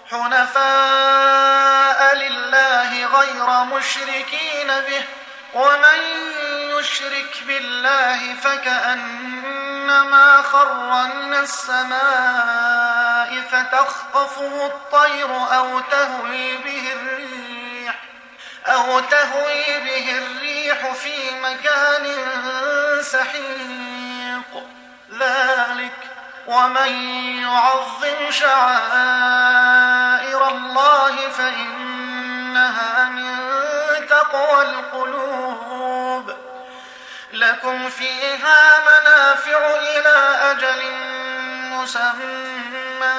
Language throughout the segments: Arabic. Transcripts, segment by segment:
حنفاء لله غير مشركين به، ومن يشرك بالله فكأنما خر من السماء فتخطفه الطير أو تهوي به الريح في مكان سحيق. ذلك ومن يعظم شعائر الله فإنها من تقوى القلوب. لكم فيها منافع إلى أجل مسمى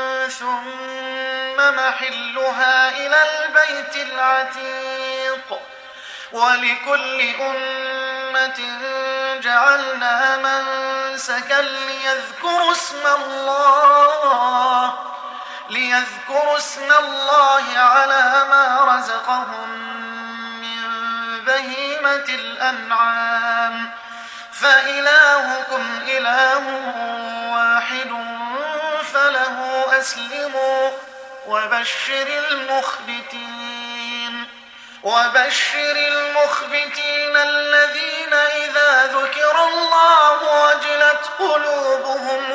ثم محلها إلى البيت العتيق. ولكل أمة جعلنا منسكا ليذكروا اسم الله على ما رزقهم من بهيمة الأنعام، فإلهكم إله واحد فله أسلموا. وبشر المخبتين الذين إذا ذكر الله وجلت قلوبهم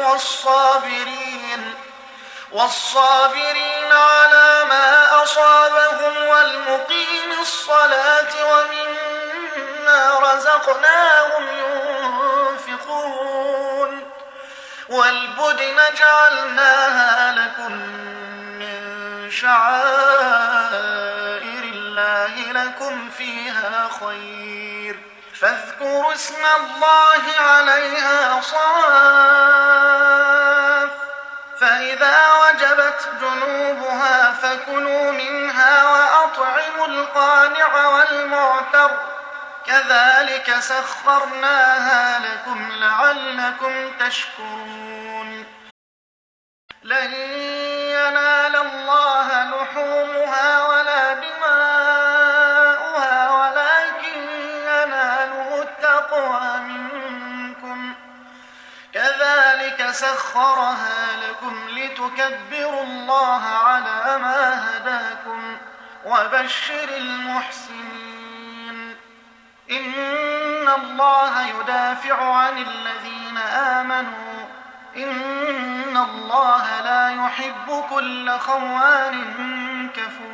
والصابرين على ما أصابهم والمقيم الصلاة ومما رزقناهم ينفقون. والبدن جعلناها لكم من شعائر الله لكم فيها خير، فاذكروا اسم الله عليها صواف. فإذا وجبت جنوبها فكلوا منها وأطعموا القانع والمعتر، كذلك سخرناها لكم لعلكم تشكرون. لن ينال الله لحومها ولا دماؤها ولكن يناله التقوى منكم، كذلك سخرها لكم لتكبروا الله على ما هداكم. وبشر المحسنين. إن الله يدافع عن الذين آمنوا، إن الله لا يحب كل خوان كفور.